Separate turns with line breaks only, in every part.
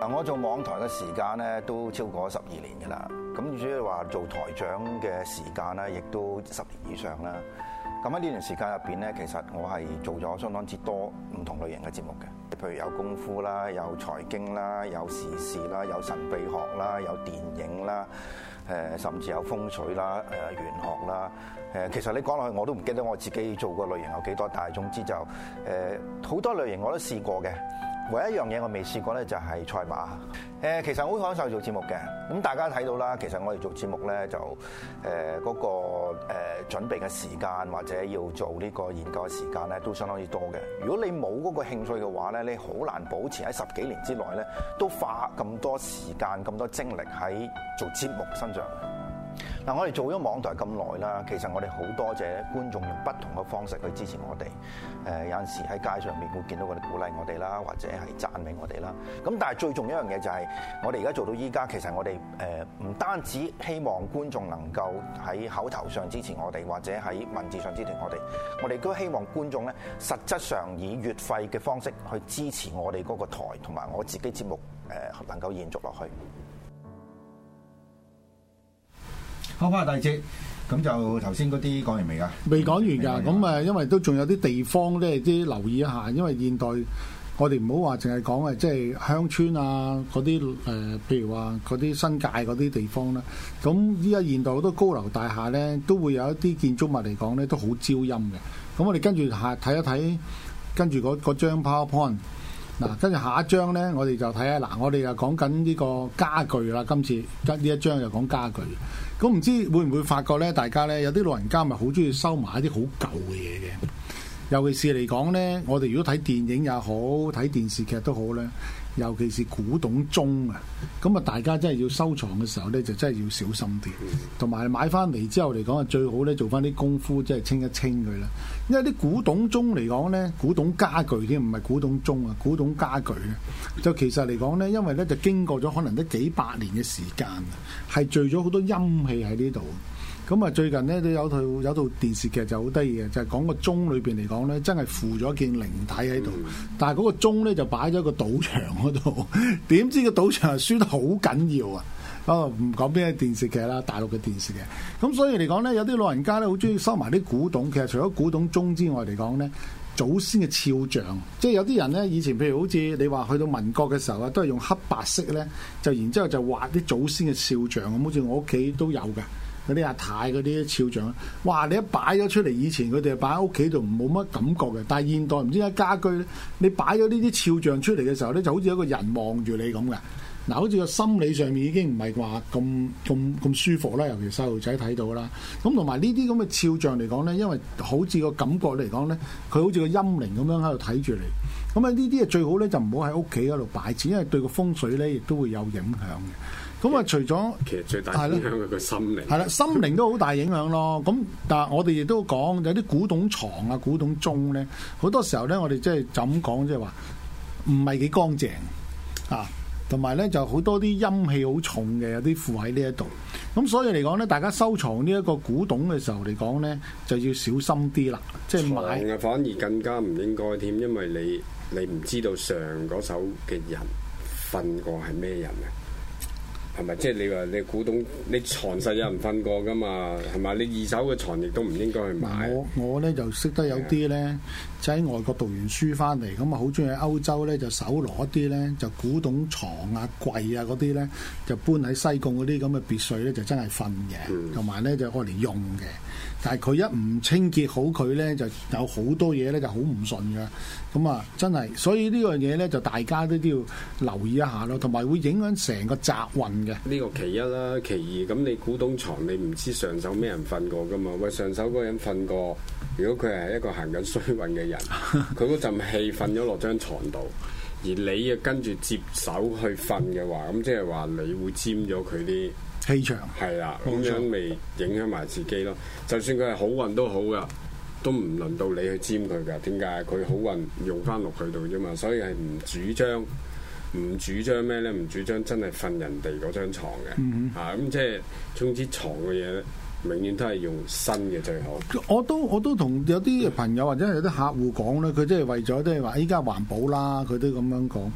我做網台嘅時間咧都超過12年㗎啦，咁主要話做台長嘅時間咧，亦都10年以上啦。咁喺呢段時間入邊咧，其實我係做咗相當之多唔同類型嘅節目嘅，譬如有功夫啦，有財經啦，有時事啦，有神秘學啦，有電影啦，甚至有風水啦、玄學啦。其實你講落去我都唔記得我自己做過類型有幾多，但係總之就好多類型我都試過嘅。唯一一樣嘢我未試過咧，就係賽馬。其實我好享受做節目嘅。咁大家睇到啦，其實我哋做節目咧就嗰個準備嘅時間或者要做呢個研究嘅時間咧，都相當之多嘅。如果你冇嗰個興趣嘅話咧，你好難保持喺10幾年之內咧，都花咁多時間、咁多精力喺做節目身上。嗱，我哋做咗網台咁耐啦，其實我哋好多謝觀眾用不同嘅方式去支持我哋。有陣時喺街上面會見到佢哋鼓勵我哋啦，或者係讚美我哋啦。咁但係最重要一樣嘢就係，我哋而家做到依家，其實我哋唔單止希望觀眾能夠喺口頭上支持我哋，或者喺文字上支持我哋都希望觀眾咧實質上以月費嘅方式去支持我哋嗰個台同埋我自己節目能夠延續落去。
好，翻第二節，咁就頭先嗰啲講完未㗎？
未講完㗎，咁因為都仲有啲地方咧，啲留意一下，因為現代我哋唔好話淨係講即係鄉村啊嗰啲譬如話嗰啲新界嗰啲地方啦。咁依家現代好多高樓大廈咧，都會有一啲建築物嚟講咧，都好招陰嘅。咁我哋跟住睇一睇，跟住嗰張 PowerPoint。嗱，跟住下一張咧，我哋就睇下嗱，我哋又講緊呢個家具啦。今次呢一張就講家具。咁唔知會唔會發覺咧，大家咧有啲老人家咪好中意收埋一啲好舊嘅嘢嘅，尤其是嚟講咧，我哋如果睇電影也好，睇電視劇都好咧，尤其是古董鐘啊，咁啊大家真係要收藏嘅時候咧，就真係要小心啲，同埋買翻嚟之後嚟講啊，最好咧做翻啲功夫，即係清一清佢啦。因為啲古董鐘嚟講咧，古董家具添，唔係古董鐘啊，古董家具咧，就其實嚟講咧，因為咧就經過咗可能都幾百年嘅時間，係聚咗好多陰氣喺呢度。咁啊，最近咧都有套電視劇就好得意嘅，就係講個鐘裏邊嚟講咧，真係附咗件靈體喺度，但係嗰個鐘咧就擺咗個賭場嗰度，點知個賭場輸得好緊要啊！唔講邊個電視劇啦，大陸嘅電視劇。咁所以嚟講咧，有啲老人家咧好中意收埋啲古董。其實除咗古董鐘之外嚟講咧，祖先嘅肖像，即係有啲人咧以前譬如好似你話去到民國嘅時候啊，都係用黑白色咧，就然之後就畫啲祖先嘅肖像咁，好似我屋企都有㗎。嗰啲阿太嗰啲肖像，哇！你一擺咗出嚟，以前佢哋擺喺屋企度冇乜感覺嘅，但係現代唔知喺家居咧，你擺咗呢啲肖像出嚟嘅時候咧，就好似一個人望住你咁嘅。嗱，好似個心理上面已經唔係話咁舒服啦，尤其細路仔睇到啦。咁同埋呢啲咁嘅肖像嚟講咧，因為好似個感覺嚟講咧，佢好似個陰靈咁樣喺度睇住你。咁啊，呢啲啊最好咧就唔好喺屋企嗰度擺設，因為對個風水咧亦都會有影響嘅。咁啊，除咗
其實最大影響係個心靈，
係啦，心靈都好大影響咯。咁但係我哋亦都講有啲古董床啊、古董鐘咧，好多時候咧，我哋即係就咁講，即係話唔係幾乾淨啊，同埋咧就好多啲陰氣好重嘅，有啲附喺呢一度。咁所以嚟講咧，大家收藏呢一個古董嘅時候嚟講咧，就要小心啲啦。即係買
嘅反而更加唔應該添，因為你唔知道上嗰手嘅人瞓過係咩人啊？係咪？即係你話你古董，你床實有人瞓過噶嘛？係咪？你二手嘅床亦都唔應該去買。
我咧就識得有啲咧，就喺外國讀完書翻嚟，咁啊好中意喺歐洲咧就搜羅一啲咧，就古董床啊、櫃啊嗰啲咧，就搬喺西貢嗰啲咁嘅別墅咧，就真係瞓嘅，同埋咧就愛嚟用嘅。但係佢一唔清潔好佢咧，就有好多嘢咧就好唔順嘅。咁啊，真係，所以呢樣嘢咧就大家都要留意一下咯，同埋會影響成個宅運嘅。
呢個其一啦，其二咁你古董床你唔知上手咩人瞓過噶嘛？喂，上手嗰個人瞓過，如果佢係一個行緊衰運嘅人，佢嗰陣氣瞓咗落張床度，而你啊跟住接手去瞓嘅話，咁即係話你會沾咗佢啲
氣場，
係啦，咁樣咪影響埋自己咯。就算佢係好運都好噶，都唔輪到你去沾佢噶。點解？佢好運用翻落佢度啫嘛。所以係唔主張咩咧？唔主張真係瞓人哋嗰張牀嘅。咁即係總之床嘅嘢咧，永遠都係用新嘅最好。
我都同有啲朋友或者係有啲客戶講咧，佢即係為咗即係話依家環保啦，佢都咁樣講。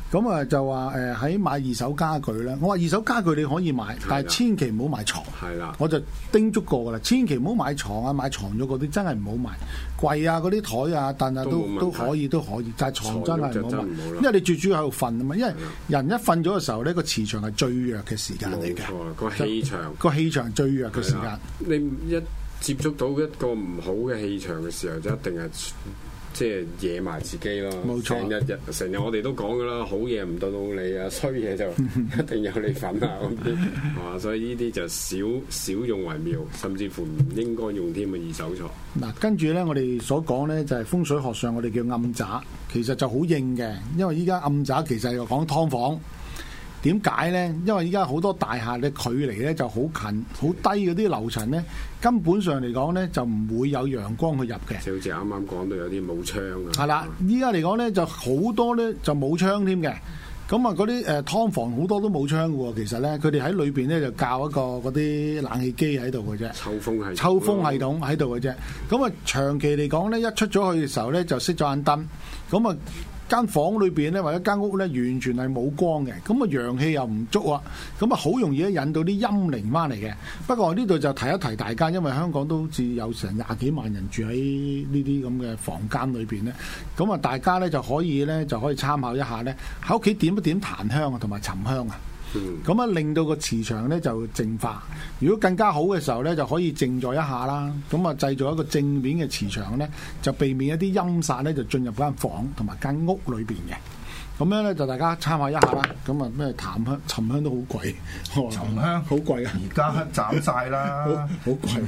咁啊就話喺買二手家具咧，我話二手家具你可以買，但係千祈唔好買床。
係啦，
我就叮囑過噶啦，千祈唔好買床啊，買床咗嗰啲真係唔好買。櫃啊，嗰啲台啊、凳啊都可以，但係床真係唔好買，因為你最主要喺度瞓啊嘛。因為人一瞓咗嘅時候咧，個磁場係最弱嘅時間嚟嘅。個氣場最弱嘅時間。
你一接觸到一個唔好嘅氣場嘅時候，就一定係即係惹埋自己咯。
冇錯，
成日我哋都講噶啦，好嘢唔到你啊，衰嘢就一定有你份啊咁啲，係嘛？所以呢啲就少用為妙，甚至乎唔應該用添嘅二手床。
嗱，跟住咧，我哋所講咧就係風水學上，我哋叫暗宅，其實就好應嘅，因為依家暗宅其實係講劏房。點解咧？因為依家好多大廈嘅距離咧就好近，好低嗰啲樓層咧，根本上嚟講咧就唔會有陽光去入嘅。
就好似啱啱講到有啲冇窗啊。
係啦，依家嚟講咧就好多咧就冇窗添嘅。咁啊嗰啲劏房好多都冇窗嘅喎。其實咧佢哋喺裏邊咧就校一個嗰啲冷氣機喺度嘅啫。抽風系統喺度嘅啫。咁啊長期嚟講咧，一出咗去嘅時候咧就熄咗眼燈。咁啊間房裏邊咧或者間屋咧完全係冇光嘅，咁啊陽氣又唔足啊，咁啊好容易咧引到啲陰靈翻嚟嘅。不過呢度就提一提大家，因為香港都好似有成廿幾萬人住喺呢啲咁嘅房間裏邊咧，咁啊大家咧就可以參考一下咧，喺屋企點一點檀香啊同埋沉香啊。咁啊令到個磁場咧就淨化，如果更加好嘅時候咧就可以靜坐一下啦，咁啊製造一個正面嘅磁場咧，就避免一啲陰煞咧就進入間房同埋間屋裏邊嘅。咁樣咧就大家參考一下啦。咁啊咩檀香、沉香都好貴，
沉香
好貴啊！
而家斬晒啦，
好貴。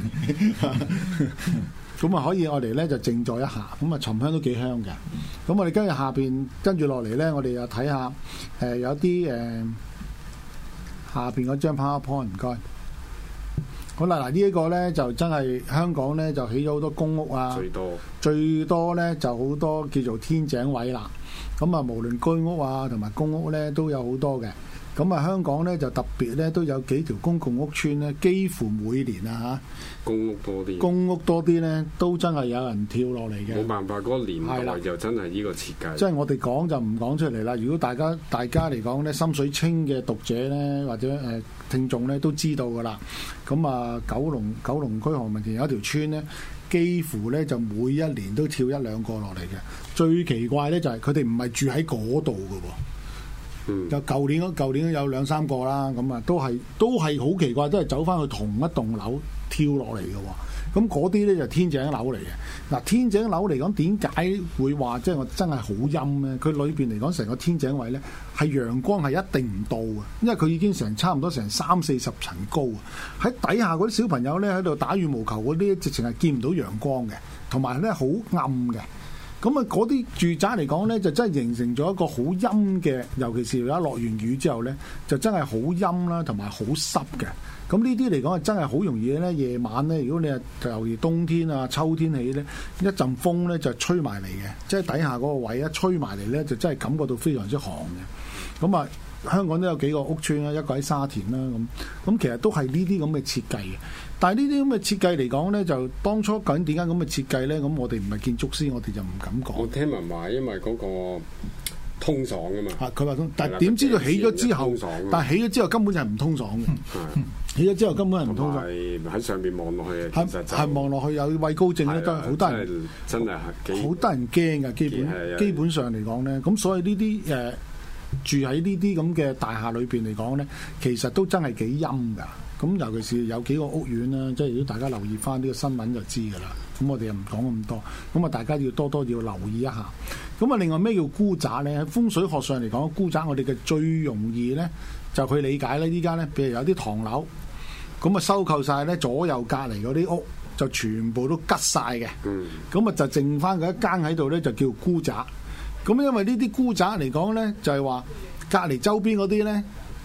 咁啊可以我哋咧就靜坐一下，咁啊沉香都幾香嘅。咁我哋跟住落嚟咧，我哋又睇下有啲下邊嗰張 PowerPoint 唔該。好啦，嗱呢一個咧就真係香港咧就起咗好多公屋啊，最多咧就好多叫做天井位啦。咁啊無論居屋啊同埋公屋咧都有好多嘅。咁啊香港咧就特別咧都有幾條公共屋邨咧，幾乎每年啊
公屋多啲
咧都真係有人跳落嚟嘅。
冇辦法，嗰個年代就真係呢個設計。
即係我哋講就唔講出嚟啦。如果大家嚟講咧，心水清嘅讀者咧或者聽眾咧都知道噶啦。咁啊九龍區何文田有一條村咧，幾乎咧就每一年都跳一兩個落嚟嘅。最奇怪咧就係佢哋唔係住喺嗰度嘅喎。就舊年都有兩三個啦，咁啊都係好奇怪，都係走翻去同一棟樓跳落嚟嘅喎。咁嗰啲咧就天井樓嚟嘅。嗱天井樓嚟講，點解會話即係我真係好陰咧？佢裏邊嚟講，成個天井位咧係陽光係一定唔到嘅，因為佢已經差唔多成30-40層高啊。喺底下嗰啲小朋友咧喺度打羽毛球嗰啲，直情係見唔到陽光嘅，同埋咧好暗嘅。咁啊，嗰啲住宅嚟講咧，就真係形成咗一個好陰嘅，尤其是而家落完雨之後咧，就真係好陰啦，同埋好濕嘅。咁呢啲嚟講係真係好容易咧，夜晚咧，如果你係尤其冬天啊、秋天起咧，一陣風咧就吹埋嚟嘅，即係底下嗰個位一吹埋嚟咧，就真係感覺到非常之寒嘅。咁啊，香港都有幾個屋邨啦，一個喺沙田啦，咁其實都係呢啲咁嘅設計嘅。但係呢啲咁嘅設計嚟講咧，就當初究竟點解咁嘅設計咧？咁我哋唔係建築師，我哋就唔敢講。
我聽聞話，因為嗰個通爽啊嘛。
佢話通，但係點知道起咗之後？但係起咗之後根本就係唔通爽嘅。起咗之後根本係唔通爽。
喺上邊望落去，
係望落去有畏高症咧，都係好多人
真係
好得人驚㗎。基本上嚟講咧，咁所以呢啲住喺呢啲咁嘅大廈裏邊嚟講咧，其實都真係幾陰㗎。咁尤其是有幾個屋苑啦，即係如果大家留意翻呢個新聞就知㗎啦。咁我哋又唔講咁多，咁啊大家要多要留意一下。咁啊另外咩叫孤宅咧？喺風水學上嚟講，孤宅我哋嘅最容易咧就去理解咧。依家咧，譬如有啲唐樓，咁啊收購晒咧左右隔離嗰啲屋，就全部都吉晒嘅。咁啊就剩翻嗰一間喺度咧，就叫孤宅。咁因為呢啲孤宅嚟講咧，就係話隔離周邊嗰啲咧，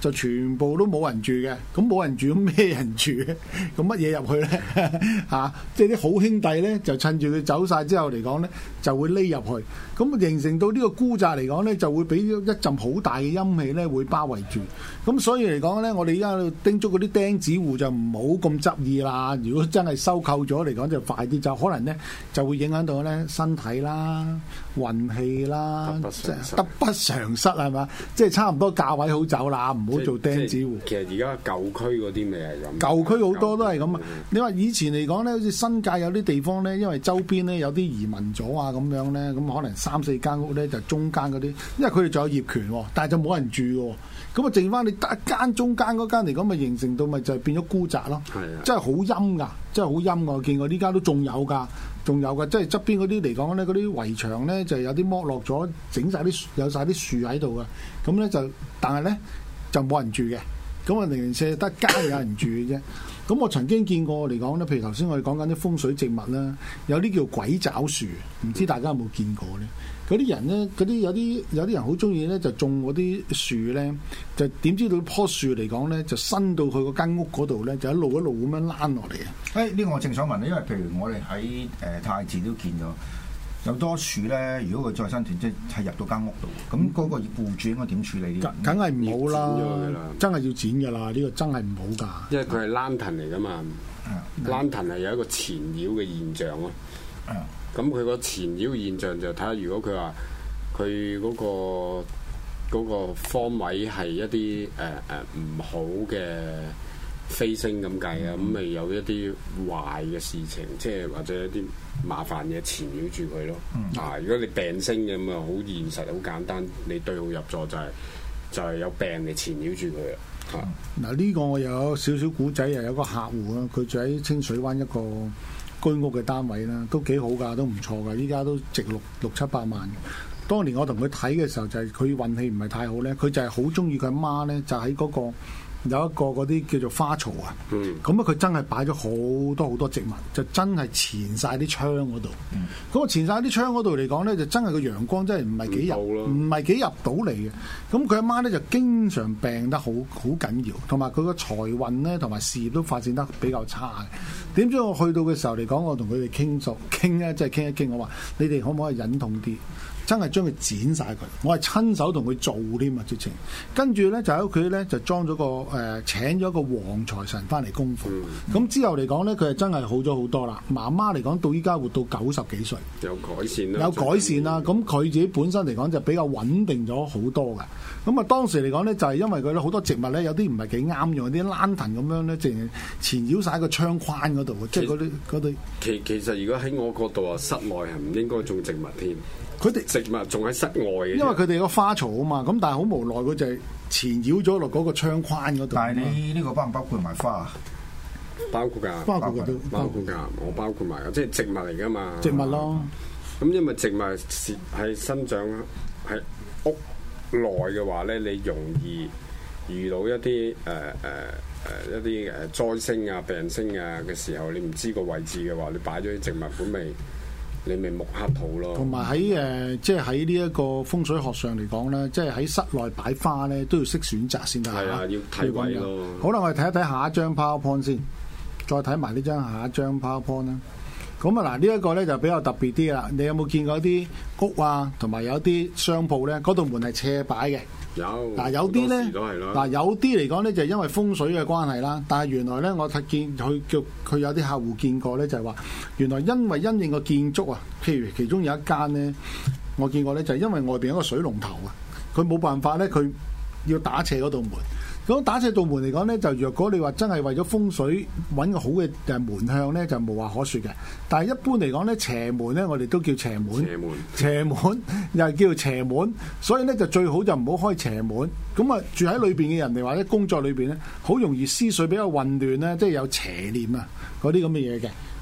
就全部都冇人住嘅。咁冇人住，咁咩人住咧？咁乜嘢入去咧？即係啲好兄弟咧，就趁住佢走晒之後嚟講咧，就會匿入去。咁形成到呢個孤宅嚟講咧，就會俾一陣好大嘅陰氣咧，會包圍住。咁所以嚟講咧，我哋而家叮囑嗰啲釘子戶就唔好咁執意啦。如果真係收購咗嚟講，就快啲走，可能咧就會影響到咧身體啦、運氣啦，得不償失係嘛？即係差唔多價位好走啦，唔好做釘子戶。
其實而家舊區嗰啲咪係咁，
舊區好多都係咁啊！你話以前嚟講咧，好似新界有啲地方咧，因為周邊咧有啲移民咗啊咁樣咧，咁可能3-4間屋咧就中間嗰啲，因為佢哋仲有業權喎，但係就冇人住喎。咁啊，剩翻你得一間中間嗰間嚟講，咪形成到咪就係變咗孤宅咯。係啊，真係好陰㗎，真係好陰㗎。我見過呢家都仲有㗎，即係側邊嗰啲嚟講咧，嗰啲圍牆咧就有啲剝落咗，整晒啲有晒啲樹喺度㗎。咁咧就，但係咧就冇人住嘅。咁啊，零舍得街有人住嘅啫。咁我曾經見過嚟講咧，譬如頭先我哋講緊啲風水植物啦，有啲叫鬼爪樹，唔知大家有冇見過咧？嗰啲人咧，有啲人好中意咧，就種嗰啲樹咧，就點知道棵樹嚟講咧，就伸到去嗰間屋嗰度咧，就一路咁樣躝落嚟啊！
呢個我正想問你，因為譬如我哋喺太子都見咗有多樹咧，如果佢再生團即係入到間屋度，咁嗰個戶主應該點處理呢？
梗係唔好啦，真係要剪㗎啦！呢個真係唔好㗎，
因為佢係躝藤嚟㗎嘛，躝藤係有一個纏繞嘅現象咯。咁佢個纏繞現象就睇下，如果佢話佢嗰個方位係一啲唔好嘅飛星咁計啊，咁咪有一啲壞嘅事情，即係或者一啲麻煩嘢纏繞住佢咯。如果你病星嘅咁啊，好現實好簡單，你對號入座就係有病嚟纏繞住佢啊。
嗱，呢個我又有少少古仔，又有個客戶啦，佢住喺清水灣一個居屋嘅單位啦，都幾好㗎，都唔錯㗎，依家都值6-700萬。當年我同佢睇嘅時候，就係佢運氣唔係太好咧，佢就係好中意佢阿媽咧，就喺嗰個有一個嗰啲叫做花槽啊。咁啊，佢真係擺咗好多植物，就真係纏晒啲窗嗰度。咁啊，纏晒啲窗嗰度嚟講咧，就真係個陽光真係唔係幾入到嚟嘅。咁佢阿媽咧就經常病得好緊要，同埋佢個財運咧同埋事業都發展得比較差嘅。點知我去到嘅時候嚟講，我同佢哋傾咧，即係傾一傾，我話你哋可唔可以忍痛啲？真係將佢剪晒佢，我係親手同佢做添啊！直情跟住咧就喺屋企咧就裝咗個請咗個黃財神翻嚟供奉。咁之後嚟講咧，佢係真係好咗好多啦。媽媽嚟講到依家活到90幾歲，
有改善啦。
有改善啦。咁佢自己本身嚟講就比較穩定咗好多嘅。咁啊當時嚟講咧就係因為佢好多植物咧有啲唔係幾啱用，啲躝藤咁樣咧，淨係纏繞晒個窗框嗰度，即係嗰啲。其
實如果喺我角度啊，室內係唔應該種植物添。
佢哋
植物仲喺室外嘅，
因為佢哋個花槽啊嘛，咁但係好無奈，佢就係纏繞咗落嗰個窗框嗰度。
但係你呢個包唔包括埋花啊？
包括㗎，包括㗎，我包括埋㗎，即係植物嚟㗎嘛。
植物咯。咁
因為植物係生長喺屋內嘅話咧，你容易遇到一啲一啲災星啊、病星啊嘅時候，你唔知個位置嘅話，你擺咗啲植物本咪。你咪木克土咯，同
埋喺即係喺呢一個風水學上嚟講咧，即係喺室內擺花咧都要識選擇先得。係啊，要睇位咯。好啦，我哋睇一睇下一張 PowerPoint 先，再睇埋呢張下一張 PowerPoint 啦。咁啊嗱，呢一個咧就比較特別啲啦。你有冇見過啲屋啊，同埋有啲商鋪咧？嗰道門係斜擺嘅。有嗱，有啲咧嗱，有啲嚟講咧就係因為風水嘅關係啦。但係原來咧，我睇見佢有啲客戶見過咧，就係話原來因應個建築啊，譬如其中有一間咧，我見過咧就係因為外邊有個水龍頭啊，佢冇辦法咧，佢要打斜嗰道門。咁打斜道門嚟講咧，就若果你話真係為咗風水揾個好嘅門向咧，就無話可説嘅。但係一般嚟講咧，斜門咧，我哋都叫斜門，斜門又係叫斜門，所以咧就最好就唔好開斜門。咁啊，住喺裏邊嘅人哋或者工作裏邊咧，好容易思緒比較混亂咧，即係有邪念啊嗰啲咁嘅嘢嘅。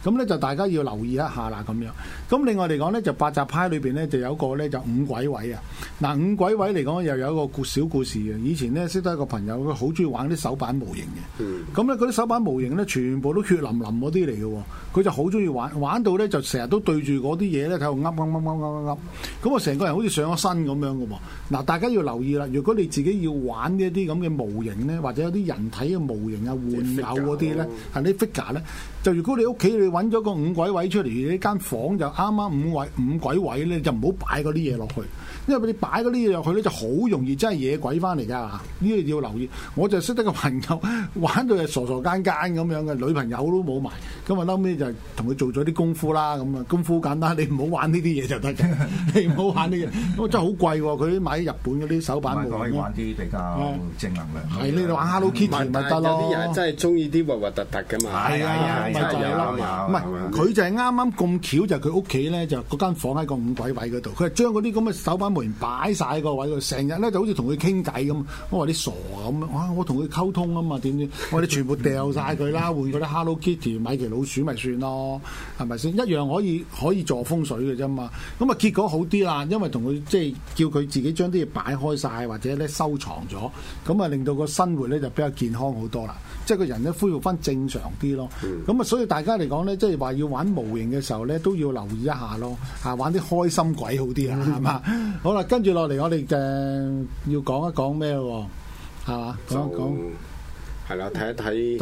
咁咧就大家要留意一下啦咁樣。咁另外嚟講咧，就八閘牌裏邊咧就有個咧就五鬼位啊。嗱，五鬼位嚟講又有一個小故事嘅。以前咧識得一個朋友，佢好中意玩啲手板模型嘅。咁咧嗰啲手板模型咧全部都血淋淋嗰啲嚟嘅喎。佢就好中意玩到咧就成日都對住嗰啲嘢咧喺度噏。咁啊成個人好似上咗身咁樣嘅喎。嗱，大家要留意啦。如果你自己要玩呢一啲咁嘅模型咧，或者有啲人體嘅模型啊、玩偶嗰啲咧，係啲 figure 咧，就如果你屋企你揾咗個五鬼位出嚟，呢間房就啱啱五鬼位咧，就唔好擺嗰啲嘢落去，因為你擺嗰啲嘢落去咧，就好容易真係惹鬼翻嚟㗎。呢個要留意。我就識得個朋友玩到係傻傻更更咁樣嘅，女朋友都冇埋。咁啊，後尾就同佢做咗啲功夫啦。咁啊，功夫簡單，你唔好玩呢啲嘢就得嘅，你唔好玩呢啲嘢。咁真係好貴喎！佢買日本嗰啲手板模型，
可以玩啲比較正能量。
係你玩 Hello Kitty 咪得咯。
有啲人真係中意啲核核突突㗎嘛。
係啊，咪就係咯。唔係佢就係啱啱咁巧，就係佢屋企咧，就嗰間房喺個五鬼位嗰度。佢係將嗰啲咁嘅手板模型擺晒喺個位度，成日咧就好似同佢傾偈咁。我話你傻咁啊！我同佢溝通啊嘛，點知我哋全部掉晒佢啦，換嗰啲 Hello Kitty、米奇老鼠咪算咯，係咪先？一樣可以助風水嘅啫嘛。咁啊結果好啲啦，因為同佢即係叫佢自己將啲嘢擺開晒，或者咧收藏咗，咁啊令到個生活咧就比較健康好多啦。即係個人咧恢復翻正常啲咯。咁啊，所以大家嚟講咧，即係話要玩模型嘅時候咧，都要留意一下咯。玩啲開心鬼好啲啦，係嘛？好啦，跟住落嚟，我哋要講一講咩喎？係嘛？講一講
係啦，睇一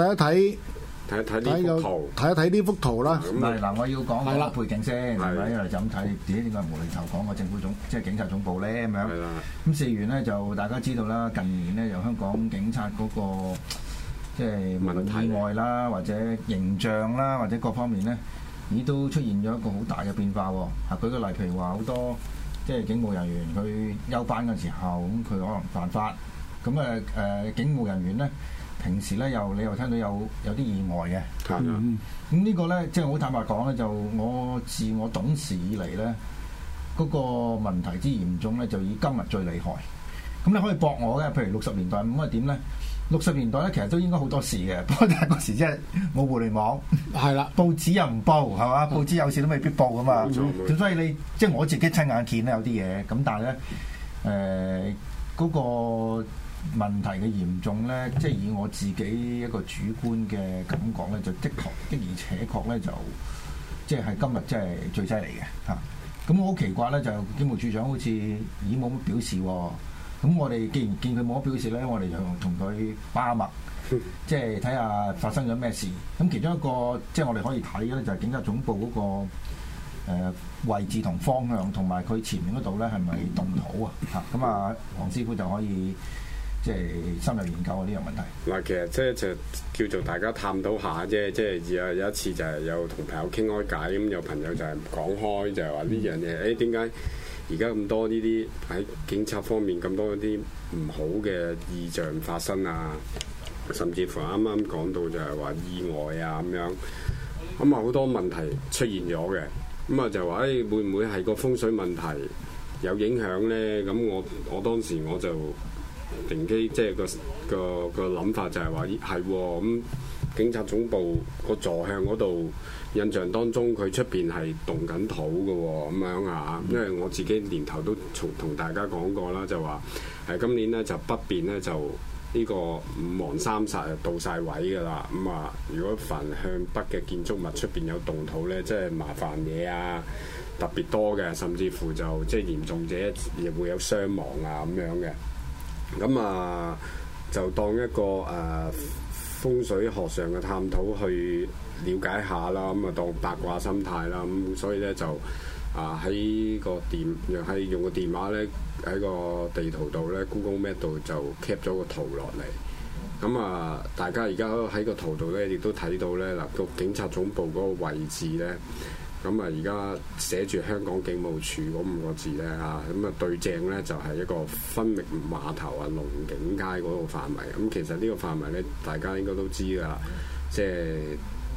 睇
呢幅圖啦。
嗱，我要講個背景先，係咪？因為就咁睇，點解無厘頭講個政府即係警察總部咧咁樣？咁事緣咧就大家知道啦，近年咧由香港警察嗰個即係無論意外啦，或者形象啦，或者各方面咧，已都出現咗一個好大嘅變化喎。舉個例，譬如話好多即係警務人員佢休班嘅時候，咁佢可能犯法，咁警務人員咧。平時咧你又聽到有啲意外嘅，咁呢個咧即係好坦白講咧，就我自我懂事以嚟咧，嗰個問題之嚴重咧，就以今日最厲害。咁你可以駁我嘅，譬如60年代咁啊點咧？60年代咧其實都應該好多事嘅，不過但係嗰時即係冇互聯網，係啦，報紙又唔報，係嘛？報紙有時都未必報噶嘛。咁所以你即係我自己親眼見咧有啲嘢，咁但係咧嗰個問題嘅嚴重咧，即係以我自己一個主觀嘅感覺咧，就的而且確咧，就即係今日即係最犀利嘅嚇。咁我好奇怪咧，就警務處長好似已冇乜表示喎。咁我哋既然見佢冇乜表示咧，我哋就同佢把脈，即係睇下發生咗咩事。咁其中一個即係我哋可以睇咧，就係警察總部嗰個位置同方向，同埋佢前面嗰度咧係咪動土啊？嚇咁啊，黃師傅就可以。即係深入研究呢樣問題。
嗱，其實即係就叫做大家探討下啫。即係有一次就係有同朋友傾開偈，咁有朋友就係講開，就係話呢樣嘢，點解而家咁多呢啲喺警察方面咁多啲唔好嘅異象發生啊？甚至乎啱啱講到就係話意外啊咁樣，咁啊好多問題出現咗嘅。咁啊就話會唔會係個風水問題有影響咧？咁我當時我就定機即係個諗法就係話係咁，警察總部個座向嗰度印象當中佢出邊係動緊土嘅咁樣啊，因為我自己年頭都同大家講過啦，就話今年咧就北邊咧就呢個五黃三煞到晒位㗎啦。咁啊，如果凡向北嘅建築物出邊有動土咧，即係麻煩嘢啊特別多嘅，甚至乎就即係嚴重者亦會有傷亡啊咁樣嘅。咁啊，就當一個風水學上嘅探討去了解下啦。咁啊，當八卦心態啦。咁所以咧就喺個用個電話咧喺個地圖度咧 Google Map 度就 cap 咗個圖落嚟。咁啊，大家而家喺個圖度咧亦都睇到咧嗱，個警察總部嗰個位置咧。咁啊，而家寫住香港警務處嗰5個字咧嚇，咁啊對正咧就係一個分域碼頭啊龍景街嗰個範圍。咁其實呢個範圍咧，大家應該都知㗎啦，即係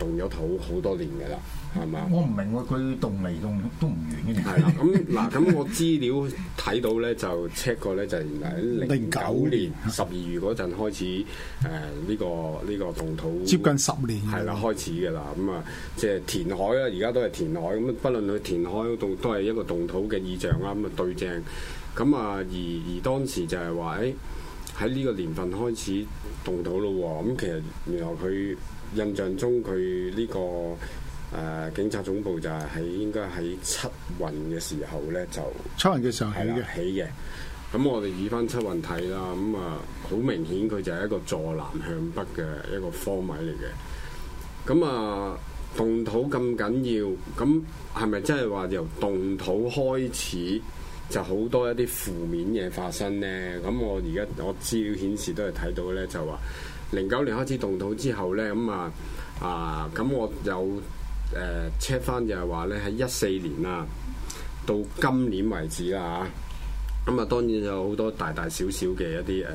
動咗土好多年㗎啦，係嘛？
我唔明喎，佢動嚟動都唔完嘅。
係啦，咁嗱，咁我資料睇到咧就 check 過咧，就原來喺09年12月嗰陣開始呢個動土
接近10年
係啦開始㗎啦，咁啊即係填海啦，而家都係填海，咁不論佢填海嗰度都係一個動土嘅意象啦，咁啊對正，咁啊而當時就係話喺呢個年份開始動土咯喎，咁其實原來佢印象中佢呢個警察總部就係應該喺七運嘅時候咧就
七運嘅時候
起嘅。咁我哋以翻七運睇啦，咁啊好明顯佢就係一個坐南向北嘅一個方位嚟嘅。咁啊動土咁緊要，咁係咪真係話由動土開始就好多一啲負面嘢發生呢？咁我資料顯示都係睇到咧，就話09年開始動土之後咧，咁咁我有check 翻就係話咧喺14年啊到今年為止啦嚇，咁啊當然有好多大大小小嘅一啲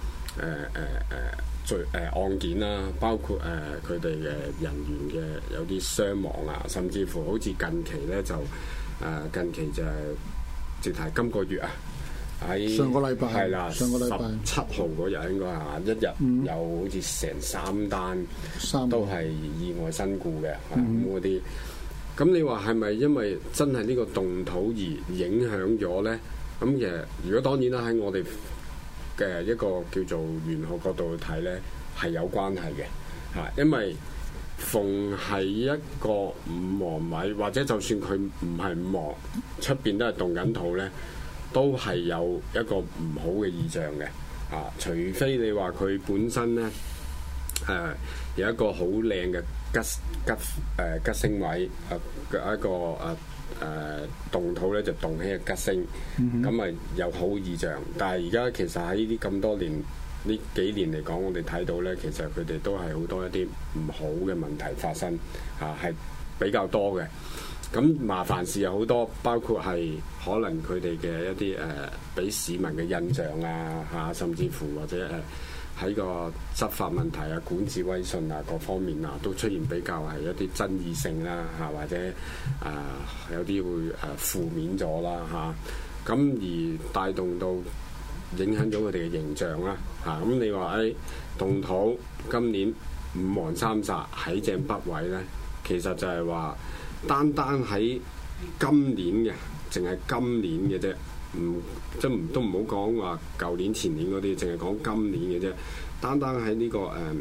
案件啦，包括佢哋嘅人員嘅有啲傷亡啊，甚至乎好似近期咧就近期就係直頭今個月啊，喺
上個禮拜
係啦，
上個禮拜
17號嗰日應該係一日有好似成3單都係意外身故嘅咁嗰啲。咁你話係咪因為真係呢個動土而影響咗咧？咁其實如果當然啦，喺我哋嘅一個叫做玄學角度去睇咧，係有關係嘅嚇，因為逢係一個五黃位，或者就算佢唔係五黃，出邊都係動緊土咧，都係有一個唔好嘅意象嘅嚇。除非你話佢本身咧有一個好靚嘅吉星位一個動土咧就動起嘅吉星，咁咪有好意象。但係而家其實喺呢啲咁多年呢幾年嚟講，我哋睇到咧，其實佢哋都係好多一啲唔好嘅問題發生嚇，係比較多嘅。咁麻煩事有好多，包括係可能佢哋嘅一啲俾市民嘅印象啊嚇，甚至乎或者喺個執法問題啊、管治威信啊各方面啊，都出現比較係一啲爭議性啦嚇，或者有啲會負面咗啦嚇，咁而帶動到影響咗佢哋嘅形象啦嚇。咁你話動土今年五黃三煞喺正北位咧，其實就係話單喺今年嘅，淨係今年嘅啫。都唔好講話舊年前年嗰啲，淨係講今年嘅啫。單喺呢個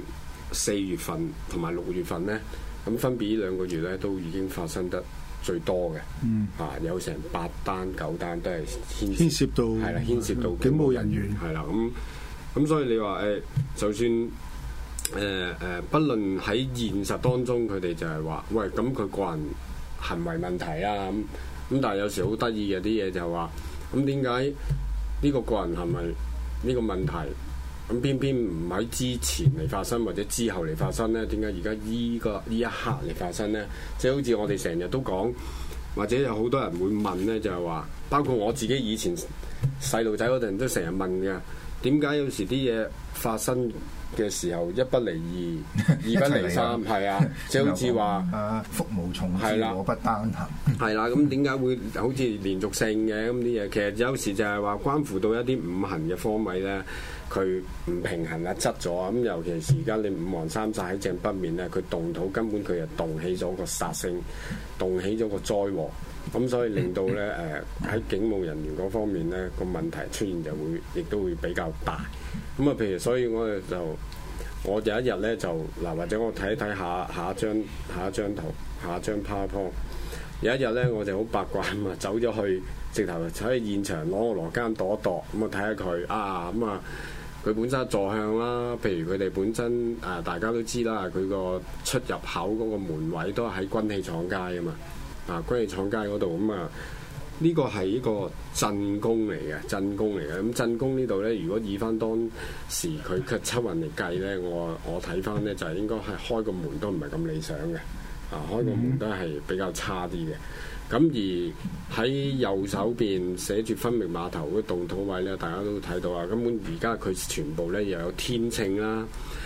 4月份同埋6月份咧，咁分別呢2個月咧都已經發生得最多嘅。有成8單9單都係牽涉到係啦，牽涉到
警務人員
係啦。咁所以你話就算不論喺現實當中，佢哋就係話喂，咁佢個人行為問題啊咁，但係有時好得意嘅啲嘢就係話。咁點解呢個個人係咪呢個問題？咁偏偏唔喺之前嚟發生，或者之後嚟發生呢？點解而家呢一刻嚟發生呢？即係好似我哋成日都講，或者有好多人會問呢，就係話，包括我自己以前細路仔嗰陣都成日問嘅，點解有時啲嘢發生嘅時候一不離二，二不離三，係啊，即係好似話
福無從至，禍不單行。
係啦，咁點解會好似連續性嘅咁啲嘢？其實有時就係話關乎到一啲五行嘅方位咧，佢唔平衡啊，側咗咁。尤其是而家你五黃三煞喺正北面咧，佢動土根本佢就動起咗個煞星，動起咗個災禍。咁所以令到咧喺警務人員嗰方面咧個問題出現就會亦都會比較大。咁啊，譬如所以我有一日咧就嗱，或者我睇一睇下一張圖，下一張 PowerPoint。有一日咧我就好八卦咁啊，走咗去直頭喺現場攞個羅庚度一度，咁啊睇下佢咁啊佢本身坐向啦，譬如佢哋本身大家都知啦，佢個出入口嗰個門位都係喺軍器廠街啊嘛，軍器廠街嗰度咁啊。呢個係一個震宮嚟嘅，咁震宮呢度咧，如果以翻當時佢嘅七運嚟計咧，我睇翻咧就係應該係開個門都唔係咁理想嘅，開個門都係比較差啲嘅。咁而喺右手邊寫住分明碼頭嗰動土位咧，大家都睇到啊。根本而家佢全部咧又有天秤啦，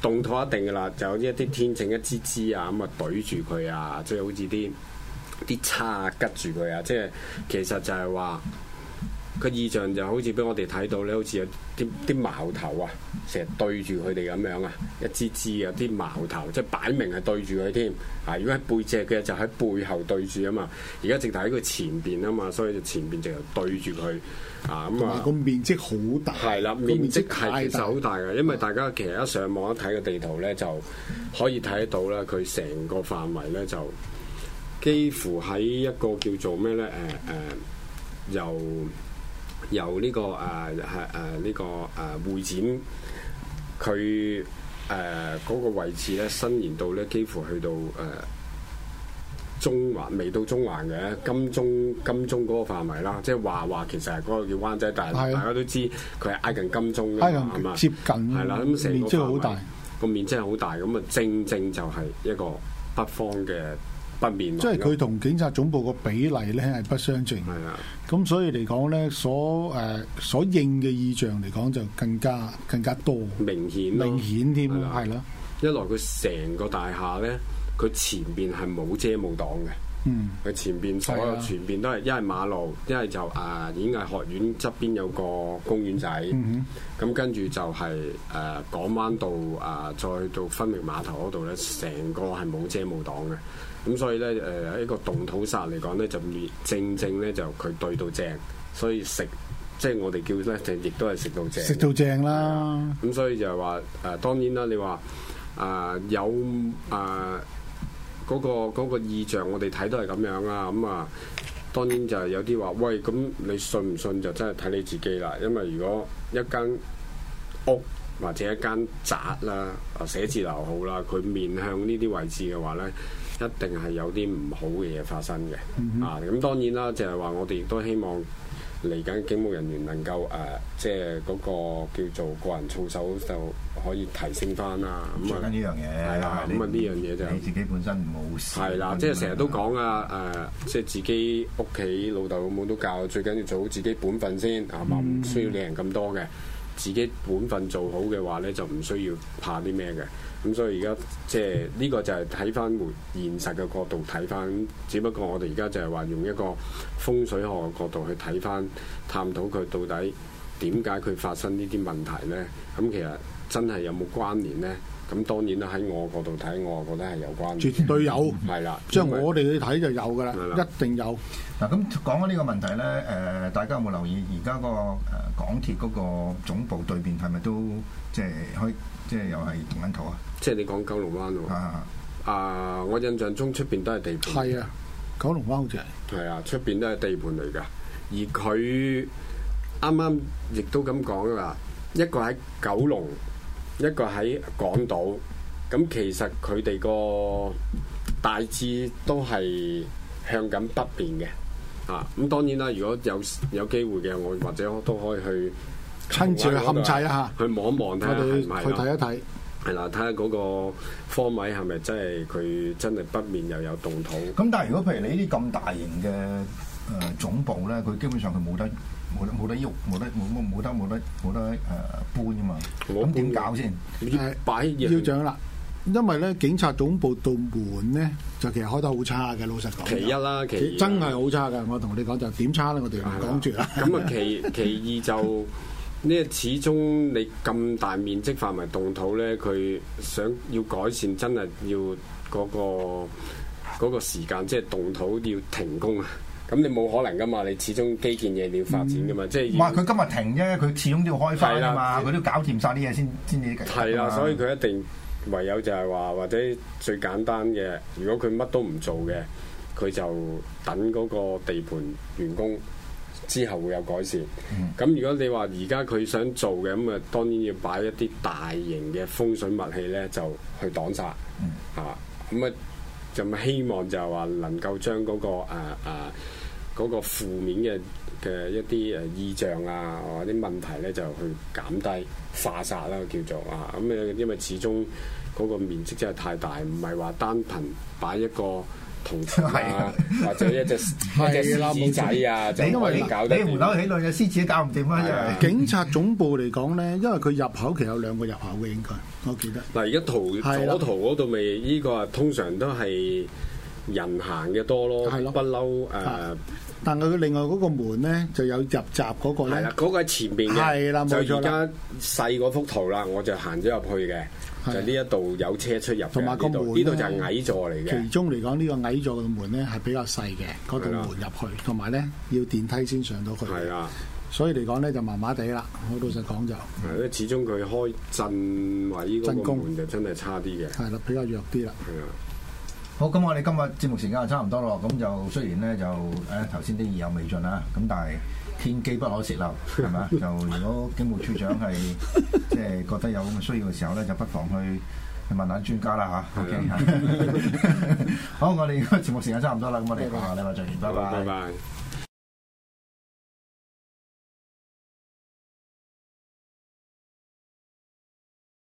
動土一定噶啦，就有一啲天秤一支支啊，咁啊懟住佢啊，即係好似啲叉啊吉住佢啊，即係其實就係話個意象就好似俾我哋睇到咧，好似有啲矛頭啊，成日對住佢哋咁樣啊，一支支有啲矛頭，即係擺明係對住佢添。啊，如果喺背脊嘅就喺背後對住啊嘛，而家直頭喺佢前邊啊嘛，所以就前邊直頭對住佢啊咁啊。
個面積好大，
係啦，面積係其實好大嘅，因為大家其實一上網一睇個地圖咧，就可以睇得到啦。佢成個範圍咧就幾乎喺一個叫做咩咧由呢個呢個會展佢嗰個位置咧伸延到咧幾乎去到中環，未到中環嘅金鐘嗰個範圍啦，即係話其實係嗰個叫灣仔，但係大家都知佢係挨近金鐘嘅嘛，係嘛？
接近
係啦，咁成個
面積好大，
個面積係好大，咁啊正就係一個北方嘅北面，
即係佢同警察總部個比例咧係不相稱。
係啊，
咁所以嚟講咧，所應嘅意象嚟講就更加多
明顯
添，係啦。
一來佢成個大廈咧，佢前邊係冇遮冇擋嘅。佢前邊所有全邊都係一係馬路，一係就演藝學院側邊有個公園仔。咁跟住就係港灣道再去到分明碼頭嗰度咧，成個係冇遮冇擋嘅。咁所以咧一個動土煞嚟講咧，就正咧就佢對到正，所以即係我哋叫咧就亦都係食到正
啦。
咁所以就係話當然啦，你話有嗰個意象，我哋睇都係咁樣啊。咁當然就係有啲話，喂，咁你信唔信就真係睇你自己啦。因為如果一間屋或者一間宅啦，寫字樓好啦，佢面向呢啲位置嘅話咧，一定係有啲唔好嘅嘢發生嘅。咁當然啦，就係話我哋亦都希望嚟緊警務人員能夠即係嗰個叫做個人操守就可以提升翻啦。咁
呢樣嘢
係啦，咁呢樣嘢就
你自己本身冇事。
係啦，即係成日都講即係自己屋企老豆老母都教，最緊要做好自己本分先，係嘛？唔需要理人咁多嘅，自己本分做好嘅話咧，就唔需要怕啲咩嘅。咁所以而家即係呢個就係睇翻現實嘅角度睇翻，只不過我哋而家就係話用一個風水學嘅角度去睇翻，探討佢到底點解佢發生呢啲問題咧？咁其實真係有冇關聯咧？咁當然啦，喺我角度睇，我覺得係有關聯，
絕對有，
係啦。
即係我哋去睇就有㗎啦，一定有。
嗱，咁講緊呢個問題咧，大家有冇留意而家嗰個港鐵嗰個總部對面係咪都即係又係動緊土啊？即係
你講九龍灣喎。我印象中出邊都係地盤。
係啊，九龍灣好似係。
係啊，出邊都係地盤嚟㗎。而佢啱啱亦都咁講啦，一個喺九龍，一個喺港島。咁其實佢哋個大致都係向緊北邊嘅。咁當然啦，如果有機會嘅，我或者都可以去
親自去勘察一下，
去望一望睇下係咪，
去睇一睇。
係啦，睇下嗰個方位係咪真係佢真係北面又有動土。
咁但係如果譬如你呢啲咁大型嘅總部咧，佢基本上佢冇得喐，冇得搬㗎嘛。咁點搞先？
要獎啦，因為咧警察總部道門咧就其實開得好差嘅，老實講。
其一啦，其
真係好差㗎。我同你講就點差咧，我哋唔講住啦。
咁啊，其二就。呢始終你咁大面積範圍動土咧，佢想要改善，真係要嗰個時間，即係動土要停工啊！咁你冇可能噶嘛，你始終基建嘢你要發展噶嘛，即係。
話佢今日停啫，佢始終都要開翻啊嘛，佢都搞掂晒啲嘢先至。
係啦，所以佢一定唯有就係話，或者最簡單嘅，如果佢乜都唔做嘅，佢就等嗰個地盤完工。之後會有改善。咁如果你話而家佢想做嘅，咁啊當然要擺一啲大型嘅風水物器咧，就去擋煞。咁啊就希望就係話能夠將嗰個負面嘅一啲意象啊或者問題咧，就去減低化煞啦，叫做咁因為始終嗰個面積真係太大，唔係話單憑擺一個銅錢啊，或者一隻獅子仔啊，就可以搞得掂。
你門口起兩隻獅子都搞唔掂啊！因為
警察總部嚟講咧，因為佢入口其實有2個入口嘅，應該我記得。
嗱，而家左圖嗰度咪呢個啊，通常都係人行嘅多咯，不嬲誒。
但係佢另外嗰個門咧就有入閘嗰個咧，
係啦，嗰個喺前邊嘅，
係啦，冇錯啦。
就而家細嗰幅圖啦，我就行咗入去嘅，就呢一度有車出入，
同埋個門
呢度就係矮座嚟嘅。
其中嚟講，呢個矮座嘅門咧係比較細嘅，嗰度門入去，同埋咧要電梯先上到去。係啦，所以嚟講咧就麻麻地啦。我老實講就
係咧，始終佢開震位嗰個門就真係差啲嘅。
係啦，比較弱啲啦。
係啊。
好，咁我哋今日節目時間就差唔多咯。咁就雖然咧就頭先啲意猶未盡啦，咁但係天機不可泄漏，係咪啊？就如果警務處長係即係覺得有咁嘅需要嘅時候咧，就不妨去問下專家啦嚇。OK，好，我哋節目時間差唔多啦，咁我哋下禮拜再見，拜拜。